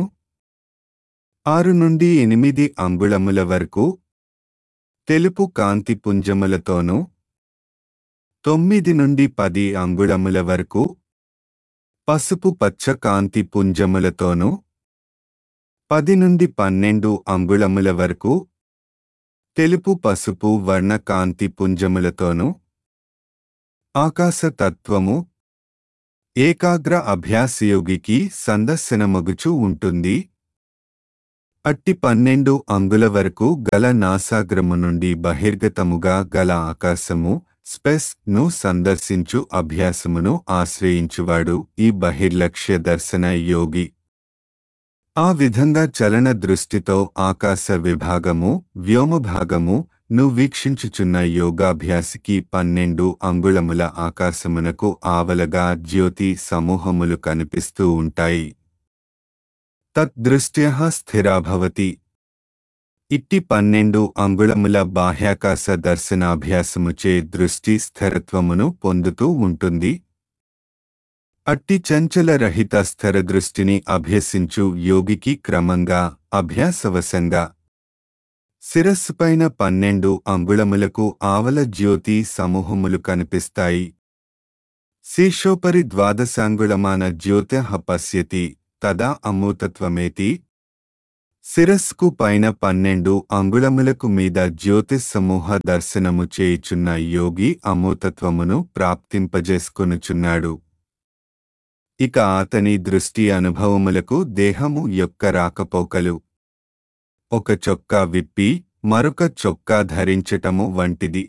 ఆరు నుండి ఎనిమిది అంగుళముల వరకు తెలుపు కాంతి పుంజములతోనూ తొమ్మిది నుండి పది అంగుళముల వరకు పసుపు పచ్చ కాంతి పుంజములతోనూ పది నుండి పన్నెండు అంగుళముల వరకు తెలుపు పసుపు వర్ణ కాంతి పుంజములతోనూ ఆకాశతత్వము ఏకాగ్ర అభ్యాసయోగికి సందర్శనమగుచూ ఉంటుంది. అట్టి పన్నెండు అంగుల వరకు గల నాసాగ్రము నుండి బహిర్గతముగా గల ఆకాశము స్పేస్ ను సందర్శించు అభ్యాసమును ఆశ్రయించువాడు ఈ బహిర్లక్ష్య దర్శన యోగి. ఆ విధంగా చలన దృష్టితో ఆకాశ విభాగము వ్యోమభాగము ను వీక్షించుచున్న యోగాభ్యాసికి పన్నెండు అంగుళముల ఆకాశమునకు ఆవలగా జ్యోతి సమూహములు కనిపిస్తూ ఉంటాయి. తద్దృష్ట్యః స్థిరాభవతి. ఇట్టి పన్నెండు అంగుళముల బాహ్యాకాశ దర్శనాభ్యాసముచే దృష్టి స్థిరత్వమును పొందుతూ ఉంటుంది. అట్టి చంచల రహిత స్థిర దృష్టిని అభ్యసించు యోగికి క్రమంగా అభ్యాసవశంగా శిరస్సుపైన పన్నెండు అంగుళములకు ఆవల జ్యోతి సమూహములు కనిపిస్తాయి. శీర్షోపరి ద్వాదశాంగుళమాన జ్యోతిః పశ్యతి తదా అమూతత్వమేతి. శిరస్సుకు పైన పన్నెండు అంగుళములకు మీద జ్యోతిస్సమూహ దర్శనము చేయుచున్న యోగి అమూతత్వమును ప్రాప్తింపజేసుకొనుచున్నాడు. ఇక అతని దృష్టి అనుభవములకు దేహము యొక్క రాకపోకలు ఒక చొక్కా విప్పి మరొక చొక్కా ధరించటము వంటిది.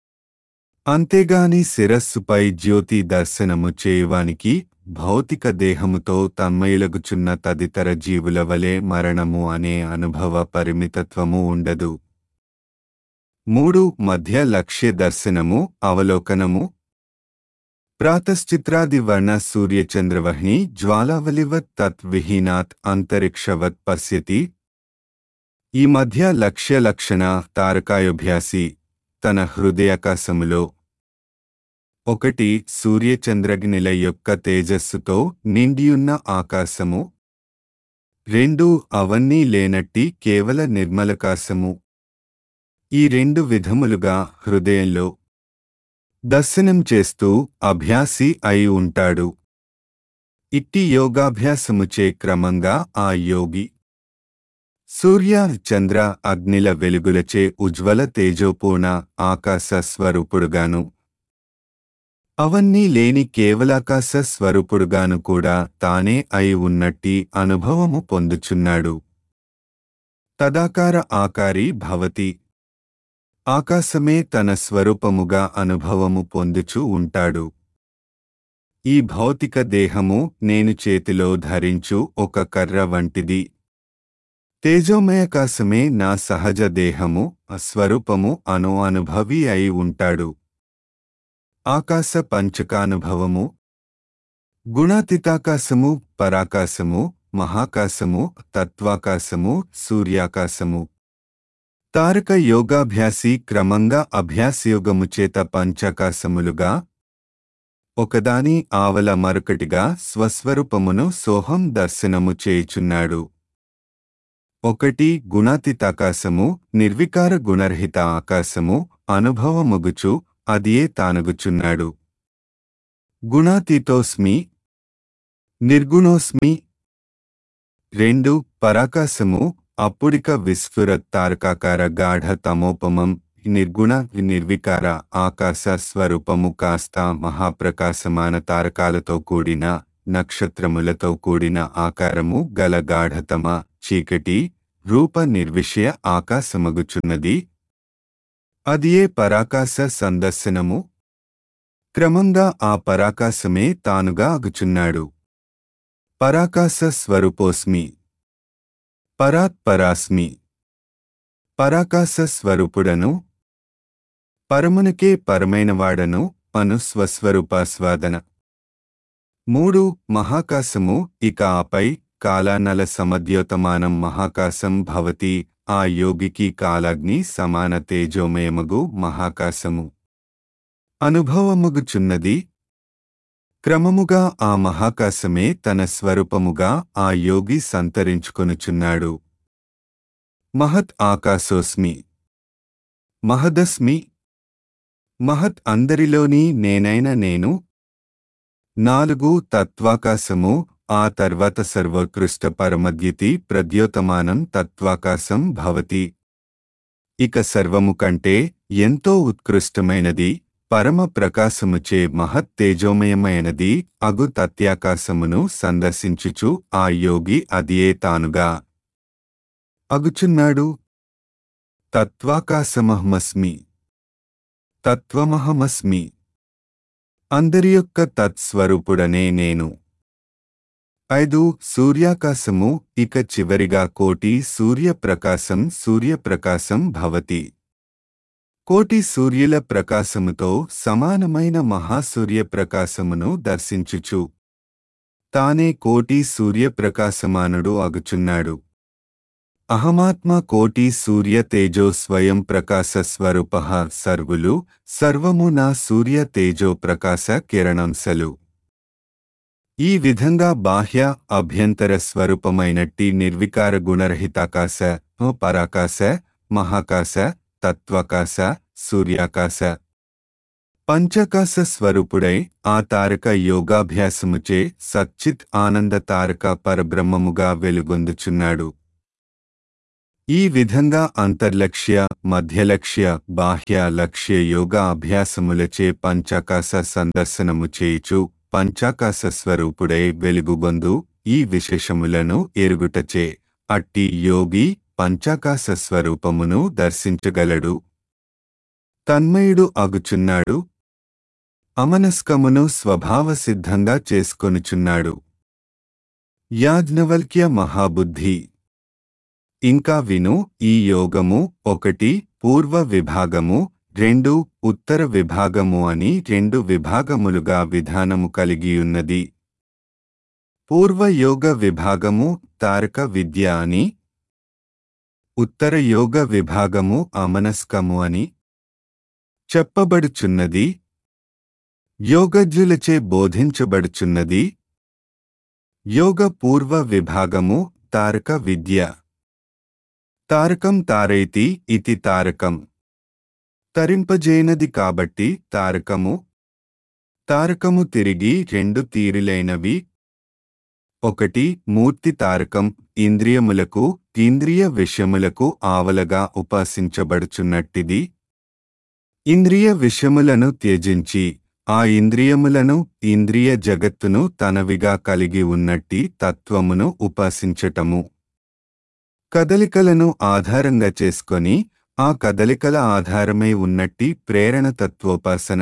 అంతేగాని శిరస్సుపై జ్యోతి దర్శనము చేయువానికి భౌతిక దేహముతో తన్మయులగుచున్న తదితర జీవుల వలె మరణము అనే అనుభవ పరిమితత్వము ఉండదు. మూడు మధ్య లక్ష్య దర్శనము అవలోకనము. ప్రాతశ్చిత్రాది వర్ణ సూర్యచంద్రవహ్ని జ్వాలావలివత్ తత్ విహీనాత్ అంతరిక్షవత్ పశ్యతి. ఈ మధ్య లక్ష్య లక్షణ తారకాయోభ్యాసి తన హృదయాకాశములో ఒకటి సూర్యచంద్రగ్నిల యొక్క తేజస్సుతో నిండియున్న ఆకాశము, రెండు అవన్నీ లేనట్టి కేవల నిర్మలకాశము, ఈ రెండు విధములుగా హృదయంలో దర్శనం చేస్తూ అభ్యాసి అయి ఉంటాడు. ఇట్టి యోగాభ్యాసముచే క్రమంగా ఆ యోగి సూర్య చంద్ర అగ్నిల వెలుగులచే ఉజ్వల తేజోపూర్ణ ఆకాశ స్వరూపుడుగాను అవన్నీ లేని కేవలాకాశ స్వరూపుడుగాను కూడా తానే అయి ఉన్నట్టి అనుభవము పొందుచున్నాడు. తదాకార ఆకారి భవతి. ఆకాశమే తన స్వరూపముగా అనుభవము పొందుచూ ఉంటాడు. ఈ భౌతిక దేహము నేను చేతిలో ధరించు ఒక కర్ర వంటిది. తేజోమయకాశమే నా సహజ దేహము స్వరూపము అను అనుభవి అయి ఉంటాడు. ఆకాశ పంచకానుభవము గుణాతీతాకాశము, పరాకాశము, మహాకాశము, తత్వాకాశము, సూర్యాకాశము. తారక యోగాభ్యాసి క్రమంగా అభ్యాసయోగము చేత పంచాకాశములుగా ఒకదాని ఆవల మరొకటిగా స్వస్వరూపమును సోహం దర్శనము చేయుచున్నాడు. ఒకటి గుణాతీతాకాశము, నిర్వికార గుణరహిత ఆకాశము అనుభవమగుచు అదియే తానగుచున్నాడు. గుణాతీతోస్మి, నిర్గుణోస్మి. రెండు పరాకాశము, అప్పుడిక విస్ఫురత్ తారకాకార గాఢ తమోపమం నిర్గుణ నిర్వికార ఆకాశ స్వరూపము కాస్త మహాప్రకాశమాన తారకాలతో కూడిన నక్షత్రములతో కూడిన ఆకారము గల గాఢతమ చీకటి రూప నిర్విషయ ఆకాశమగుచున్నది. అదియే పరాకాశ సందర్శనము. క్రమంగా ఆ పరాకాశమే తానుగా అగుచున్నాడు. పరాకాశ స్వరూపోస్మి, పరాత్ పరాస్మి. పరాకాశ స్వరూపుడను, పరమునకే పరమైనవాడను అను స్వస్వరూపాస్వాదన. మూడు మహాకాశము, ఇక ఆపై కాలానల సమద్యోతమానం మహాకాశం భవతి. ఆ యోగికి కాలాగ్ని సమాన తేజోమయమగు మహాకాశము అనుభవమగుచున్నది. క్రమముగా ఆ మహాకాశమే తన స్వరూపముగా ఆ యోగి సంతరించుకొనుచున్నాడు. మహత్ ఆకాశోస్మి, మహదస్మి. మహత్ అందరిలోని నేనైన నేను. నాలుగు తత్వాకాశము, ఆ తర్వాత సర్వోత్కృష్ట పరమద్యుతి ప్రద్యోతమానం తత్వాకాశం భవతి. ఇక సర్వము కంటే ఎంతో ఉత్కృష్టమైనది పరమ ప్రకాశముచే మహత్ తేజోమయమైనది అగు తత్యాకాశమును సందర్శించుచు ఆ యోగి అదియే తానుగా అగుచున్నాడు. తత్వాకాశమహమస్మి, తత్వమహమస్మి. అందరి యొక్క తత్స్వరూపుడనే నేను. ఐదు సూర్యాకాశము, ఇక చివరిగా కోటి సూర్యప్రకాశం సూర్యప్రకాశం భవతి. కోటి సూర్యుల ప్రకాశముతో సమానమైన మహాసూర్యప్రకాశమును దర్శించుచు తానే కోటి సూర్యప్రకాశమానుడు అగుచున్నాడు. అహమాత్మ కోటి సూర్య తేజో స్వయం ప్రకాశ స్వరూప. సర్వులు సర్వము నా సూర్య తేజో ప్రకాశ కిరణంశలు. ఈ విధంగా బాహ్య అభ్యంతర స్వరూపమైనట్టి నిర్వికార గుణరహితాకాశ, పరాకాశ, మహాకాశ, తత్వాకాశ, సూర్యాకాశ, పంచకాశ స్వరూపుడై ఆ తారక యోగాభ్యాసముచే సచ్చిత్ ఆనంద తారక పరబ్రహ్మముగా వెలుగొందుచున్నాడు. ఈ విధంగా అంతర్లక్ష్య, మధ్యలక్ష్య, బాహ్య లక్ష్య యోగా అభ్యాసములచే పంచాకాశ సందర్శనము చేయుచు పంచాకాశ స్వరూపుడై వెలుగుగొందు ఈ విశేషములను ఎరుగుటచే అట్టి యోగి పంచాకాశ స్వరూపమును దర్శించగలడు. తన్మయుడు అగుచున్నాడు. అమనస్కమును స్వభావసిద్ధంగా చేసుకొనుచున్నాడు. యాజ్ఞవల్క్య మహాబుద్ధి. ఇంకా విను, ఈ యోగము ఒకటి పూర్వ విభాగము, రెండు ఉత్తర విభాగము అని రెండు విభాగములుగా విధానము కలిగియున్నది. పూర్వ యోగ విభాగము తారక విద్య అని, ఉత్తర యోగ విభాగము అమనస్కము అని చెప్పబడుచున్నది. యోగజ్ఞులచే బోధించబడుచున్నది. యోగ పూర్వ విభాగము తారక విద్య. తారకం తారయతి ఇతి తారకం. తరింపజేయనది కాబట్టి తారకము. తారకము తిరిగి రెండు తీరులైనవి. ఒకటి మూర్తి తారకం, ఇంద్రియములకు ఇంద్రియ విషయములకు ఆవలగా ఉపాసించబడుచున్నట్టిది. ఇంద్రియ విషయములను త్యజించి ఆ ఇంద్రియములను ఇంద్రియ జగత్తును తనవిగా కలిగి ఉన్నట్టి తత్వమును ఉపాసించటము. కదలికలను ఆధారంగా చేసుకొని ఆ కదలికల ఆధారమై ఉన్నట్టి ప్రేరణ తత్వోపాసన.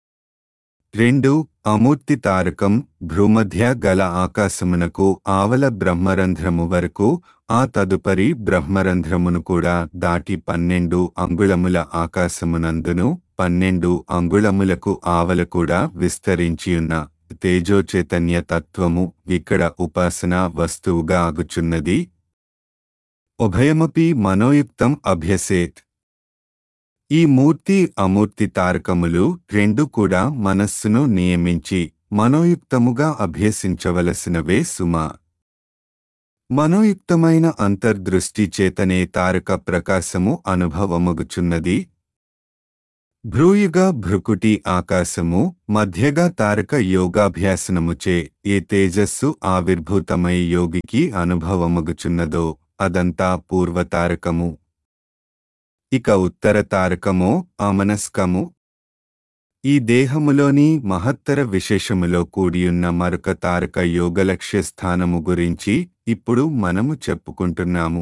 రెండు అమూర్తి తారకం, భ్రూమధ్య గల ఆకాశమునకు ఆవల బ్రహ్మరంధ్రము వరకు, ఆ తదుపరి బ్రహ్మరంధ్రమును కూడా దాటి పన్నెండు అంగుళముల ఆకాశమునందును పన్నెండు అంగుళములకు ఆవల కూడా విస్తరించియున్న తేజోచైతన్య తత్వము ఇక్కడ ఉపాసనా వస్తువుగా అగుచున్నది. ఉభయమపి మనోయుక్తం అభ్యసేత్. ఈ మూర్తి అమూర్తి తారకములు రెండు కూడా మనస్సును నియమించి మనోయుక్తముగా అభ్యసించవలసినవే సుమా. మనోయుక్తమైన అంతర్దృష్టి చేతనే తారక ప్రకాశము అనుభవమగుచున్నది. భ్రూయుగా భృకుటి ఆకాశము, మధ్యగా తారక యోగాభ్యాసనముచే ఏ తేజస్సు ఆవిర్భూతమై యోగికి అనుభవమగుచున్నదో అదంతా పూర్వతారకము. ఇక ఉత్తర తారకమో అమనస్కము. ఈ దేహములోని మహత్తర విశేషములో కూడియున్న మరొక తారక యోగలక్ష్య స్థానము గురించి ఇప్పుడు మనము చెప్పుకుంటున్నాము.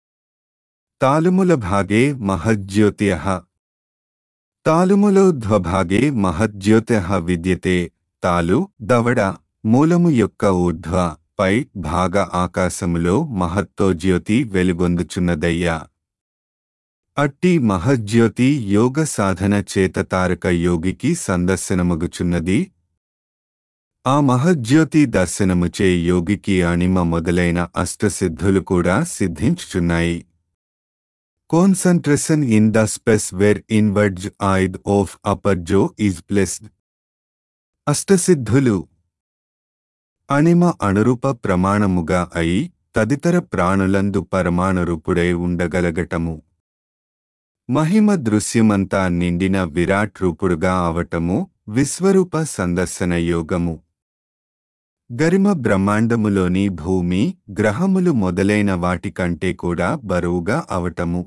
తాలుముల భాగే మహజ్యోతిః. తాలుములోధ్వభాగే మహజ్యోతిః విద్యతే. తాలు దవడ మూలము యొక్క ఊర్ధ్వ పై భాగ ఆకాశములో మహత్తో జ్యోతి వెలుగొందుచున్నదయ్యా. అట్టి మహజ్యోతి యోగ సాధన చేత తారక యోగికి సందర్శనమగుచున్నది. ఆ మహజ్యోతి దర్శనముచే యోగికి అణిమ మొదలైన అష్టసిద్ధులు కూడా సిద్ధించుచున్నాయి. Concentration in the space where inwards eye of upper jaw is placed. అష్టసిద్ధులు అణిమ అణురూప ప్రమాణముగా అయి తదితర ప్రాణులందు పరమాణురూపుడై ఉండగలగటము. మహిమ దృశ్యమంతా నిండిన విరాట్ రూపుడుగా అవటము విశ్వరూప సందర్శన యోగము. గరిమ బ్రహ్మాండములోని భూమి, గ్రహములు మొదలైన వాటికంటే కూడా బరువుగా అవటము.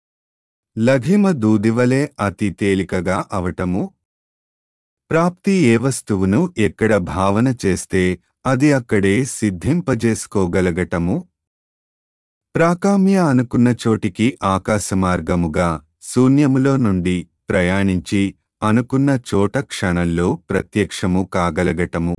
లఘిమ దూదివలే అతి తేలికగా అవటము. ప్రాప్తి ఏ వస్తువును ఎక్కడ భావన చేస్తే అది అక్కడే సిద్ధింపజేసుకోగలగటము. ప్రాకామ్య అనుకున్న చోటికి ఆకాశమార్గముగా శూన్యములో నుండి ప్రయాణించి అనుకున్న చోట క్షణంలో ప్రత్యక్షము కాగలగటము.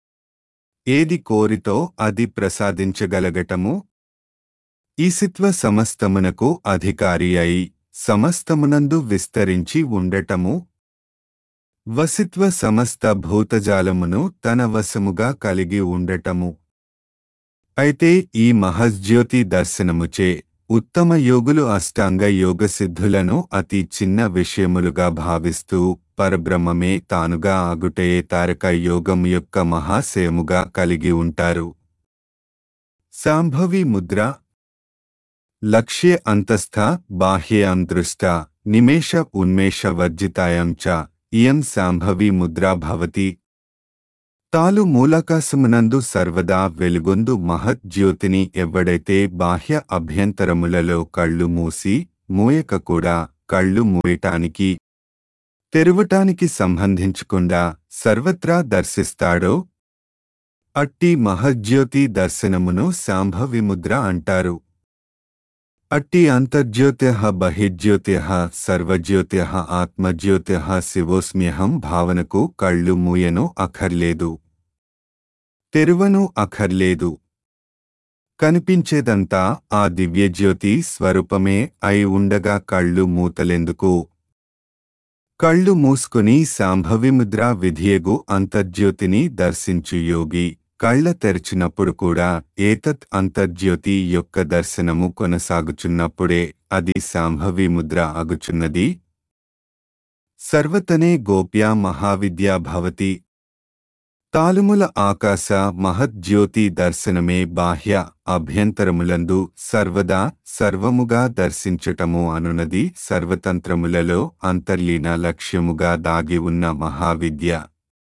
ఏది కోరితో అది ప్రసాదించగలగటము. ఈసిత్వ సమస్తమునకు అధికారి అయి సమస్తమునందు విస్తరించి ఉండటము. వసిత్వ సమస్త భూతజాలమును తన వశముగా కలిగి ఉండటము. అయితే ఈ మహజ్యోతి దర్శనముచే ఉత్తమ యోగులు అష్టాంగ యోగ సిద్ధులను అతి చిన్న విషయములుగా భావిస్తూ పరబ్రహ్మమే తానుగా ఆగుటయే తారక యోగం యొక్క మహాశయముగా కలిగి ఉంటారు. సాంభవి ముద్ర. లక్ష్యే అంతస్థ బాహ్యాం దృష్ట నిమేష ఉన్మేష వర్జితాయాం చ ఇయం సాంభవి ముద్రా భవతి. తాలు మూలాకాశమునందు సర్వదా వెలుగొందు మహత్ జ్యోతిని ఎవ్వడైతే బాహ్య అభ్యంతరములలో కళ్ళు మూసి మూయక కూడా కళ్ళు మూయటానికి తెరువటానికి సంబంధించకుండా సర్వత్రా దర్శిస్తాడో అట్టి మహజ్యోతి దర్శనమును సాంభవి ముద్ర అంటారు. అట్టి అంతర్జ్యోతిః బహిర్జ్యోతిః సర్వజ్యోతిః ఆత్మజ్యోతిః శివోస్మ్యహం భావనకు కళ్ళు మూయను అఖర్లేదు, తెరువను అఖర్లేదు. కనిపించేదంతా ఆ దివ్యజ్యోతి స్వరూపమే అయి ఉండగా కళ్ళు మూతలెందుకు? కళ్ళు మూసుకుని సాంభవిముద్ర విధియగు అంతర్జ్యోతిని దర్శించు యోగి కళ్ళ తెరిచినప్పుడు కూడా ఏతత్ అంతర్జ్యోతి యొక్క దర్శనము కొనసాగుచున్నప్పుడే అది సాంభవి ముద్ర అగుచున్నది. సర్వతనే గోప్యా మహావిద్యా భవతి. తాలుముల ఆకాశ మహజ్యోతి దర్శనమే బాహ్య అభ్యంతరములందు సర్వదా సర్వముగా దర్శించటము అనునది సర్వతంత్రములలో అంతర్లీన లక్ష్యముగా దాగి ఉన్న మహావిద్య.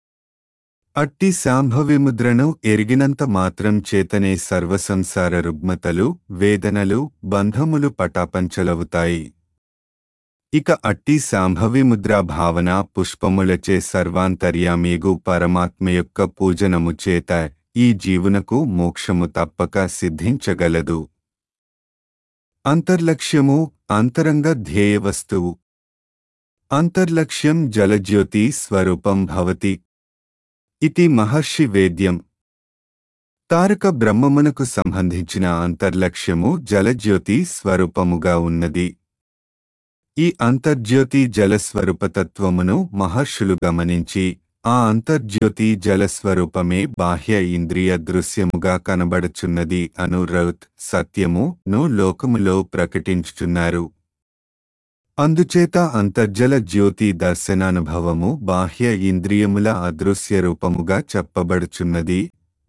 అట్టి శాంభవిముద్రను ఎరిగినంత మాత్రం చేతనే సర్వసంసార రుగ్మతలు, వేదనలు, బంధములు పటాపంచలవుతాయి. ఇక అట్టి శాంభవిముద్రా భావన పుష్పములచే సర్వాంతర్యామీగు పరమాత్మ యొక్క పూజనము చేత ఈ జీవునకు మోక్షము తప్పక సిద్ధించగలదు. అంతర్లక్ష్యము అంతరంగ ధ్యేయవస్తువు. అంతర్లక్ష్యం జలజ్యోతి స్వరూపం భవతి ఇతి మహర్షి వేద్యం. తారక బ్రహ్మమునకు సంబంధించిన అంతర్లక్ష్యము జలజ్యోతి స్వరూపముగా ఉన్నది. ఈ అంతర్జ్యోతి జలస్వరూపతత్వమును మహర్షులు గమనించి ఆ అంతర్జ్యోతి జలస్వరూపమే బాహ్య ఇంద్రియ దృశ్యముగా కనబడుచున్నది అను రౌత్ సత్యము ను లోకములో ప్రకటించుచున్నారు. అందుచేత అంతర్జల జ్యోతి దర్శనానుభవము బాహ్య ఇంద్రియముల అదృశ్య రూపముగా చెప్పబడుచున్నది.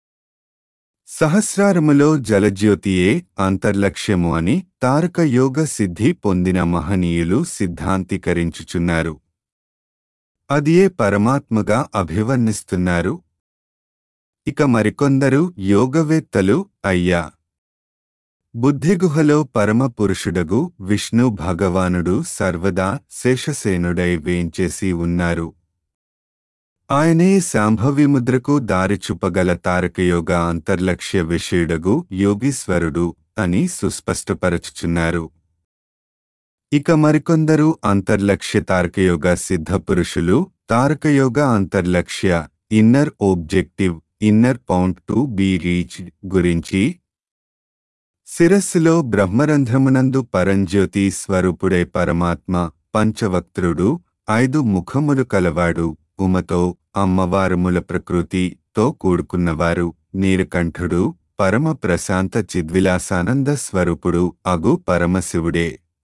సహస్రారములో జలజ్యోతియే అంతర్లక్ష్యము అని తారక యోగ సిద్ధి పొందిన మహనీయులు సిద్ధాంతీకరించుచున్నారు. అదియే పరమాత్మగా అభివర్ణిస్తున్నారు. ఇక మరికొందరు యోగవేత్తలు అయ్యా బుద్ధిగుహలో పరమ పురుషుడగు విష్ణు భగవానుడు సర్వదా శేషసేనుడై వేంచేసి ఉన్నారు. ఆయనే శాంభవిముద్రకు దారిచూపగల తారకయోగ అంతర్లక్ష్య విషయుడగు యోగీశ్వరుడు అని సుస్పష్టపరచుచున్నారు. ఇక మరికొందరు అంతర్లక్ష్య తారకయోగ సిద్ధపురుషులు తారకయోగ అంతర్లక్ష్య inner objective inner point to be reached గురించి శిరస్సులో బ్రహ్మరంధ్రమునందు పరంజ్యోతి స్వరూపుడై పరమాత్మ పంచవక్త్రుడు ఐదు ముఖములు కలవాడు ఉమతో అమ్మవారుముల ప్రకృతితో కూడుకున్నవారు నీలకంఠుడు పరమ ప్రశాంత చిద్విలాసానంద స్వరూపుడు అగు పరమశివుడే.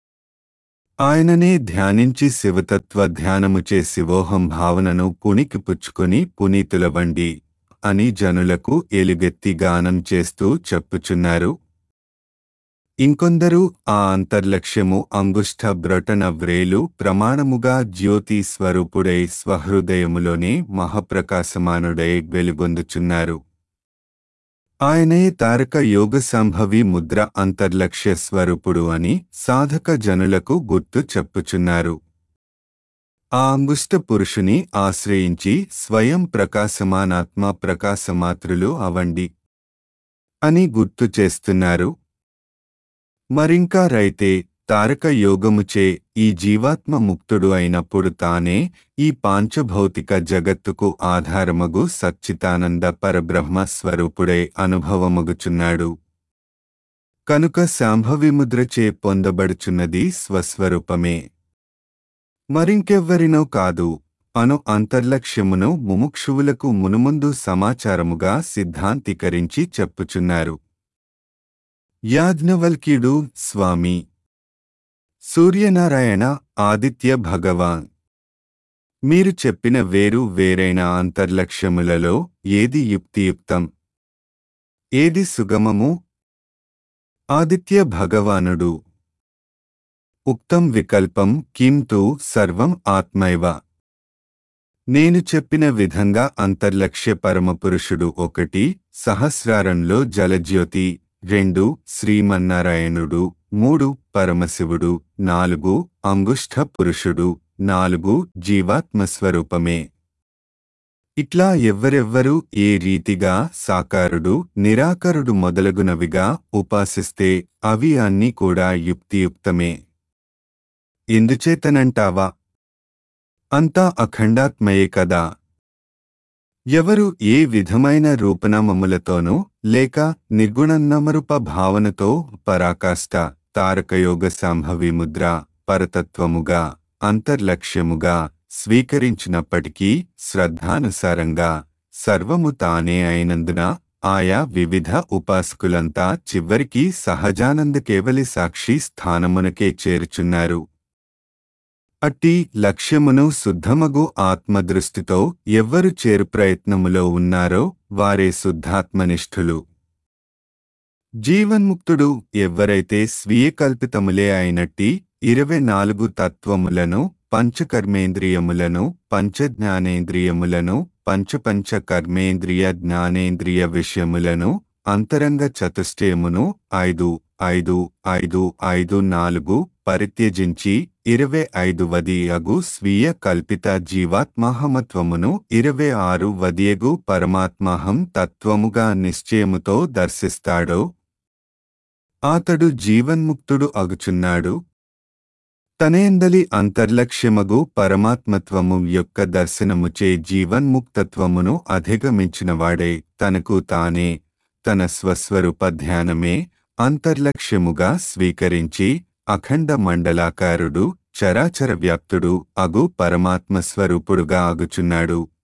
ఆయననే ధ్యానించి శివతత్వ ధ్యానముచే శివోహం భావనను పుణికిపుచ్చుకొని పునీతులవండి అని జనులకు ఎలుగెత్తి గానం చేస్తూ చెప్పుచున్నారు. ఇంకొందరు ఆ అంతర్లక్ష్యము అంగుష్ఠ బ్రొటన వ్రేలు ప్రమాణముగా జ్యోతి స్వరూపుడై స్వహృదయములోనే మహాప్రకాశమానుడై వెలుగొందుచున్నారు. ఆయనే తారక యోగ సంభవి ముద్ర అంతర్లక్ష్య స్వరూపుడు అని సాధక జనులకు గుర్తు చెప్పుచున్నారు. ఆ అంగుష్ట పురుషుని ఆశ్రయించి స్వయం ప్రకాశమానాత్మ ప్రకాశమాత్రులు అవండి అని గుర్తు చేస్తున్నారు. మరింకా రైతే తారక యోగముచే ఈ జీవాత్మ ముక్తుడు అయినప్పుడు తానే ఈ పాంచభౌతిక జగత్తుకు ఆధారమగు సచ్చితానంద పరబ్రహ్మ స్వరూపుడై అనుభవమగుచున్నాడు. కనుక శాంభవిముద్రచే పొందబడుచున్నది స్వస్వరూపమే, మరింకెవ్వరినో కాదు అను అంతర్లక్ష్యమును ముముక్షువులకు మునుముందు సమాచారముగా సిద్ధాంతీకరించి చెప్పుచున్నారు. యాజ్ఞవల్క్యుడు స్వామి సూర్యనారాయణ ఆదిత్య భగవాన్, మీరు చెప్పిన వేరు వేరైన అంతర్లక్ష్యములలో ఏది యుక్తియుక్తం, ఏది సుగమము? ఆదిత్య భగవానుడు ఉక్తం వికల్పం కింతు సర్వం ఆత్మైవ. నేను చెప్పిన విధంగా అంతర్లక్ష్య పరమపురుషుడు ఒకటి, సహస్రారంలో జలజ్యోతి రెండు, శ్రీమన్నారాయణుడు మూడు, పరమశివుడు నాలుగు, అంగుష్ఠ పురుషుడు నాలుగు, జీవాత్మస్వరూపమే. ఇట్లా ఎవ్వరెవ్వరు ఏ రీతిగా సాకారుడు నిరాకరుడు మొదలగునవిగా ఉపాసిస్తే అవి అన్నీ కూడా యుక్తియుక్తమే. ఎందుచేతనంటావా? అంతా అఖండాత్మయే కదా. ఎవరు ఏ విధమైన రూపనామములతోనూ లేక నిర్గుణన్నమరూప భావనతో పరాకాష్ఠ తారకయోగ సంభవి ముద్ర పరతత్వముగా అంతర్లక్ష్యముగా స్వీకరించినప్పటికీ శ్రద్ధానుసారంగా సర్వము తానే అయినందున ఆయా వివిధ ఉపాసకులంతా చివరికి సహజానంద కేవలి సాక్షి స్థానమునకే చేరుచున్నారు. అట్టి లక్ష్యమును శుద్ధమగు ఆత్మదృష్టితో ఎవ్వరు చేరు ప్రయత్నములో ఉన్నారో వారే శుద్ధాత్మనిష్ఠులు. జీవన్ముక్తుడు ఎవ్వరైతే స్వీయకల్పితములే అయినట్టి ఇరవై నాలుగు తత్వములను, పంచకర్మేంద్రియములను, పంచజ్ఞానేంద్రియములను, పంచపంచ కర్మేంద్రియ జ్ఞానేంద్రియ విషయములను, అంతరంగ చతుష్టయమును ఐదు ఐదు ఐదు ఐదు నాలుగు పరిత్యజించి ఇరవై ఐదువది అగు స్వీయ కల్పిత జీవాత్మాహమత్వమును ఇరవై ఆరు వదియగు పరమాత్మాహం తత్వముగా నిశ్చయముతో దర్శిస్తాడో అతడు జీవన్ముక్తుడు అగుచున్నాడు. తనేందలి అంతర్లక్ష్యమగు పరమాత్మత్వము యొక్క దర్శనముచే జీవన్ముక్తత్వమును అధిగమించినవాడే తనకు తానే తన స్వస్వరూప ధ్యానమే అంతర్లక్ష్యముగా స్వీకరించి అఖండ మండలాకారుడు చరాచర వ్యాప్తుడు అగు పరమాత్మ స్వరూపుడుగా అగుచున్నాడు.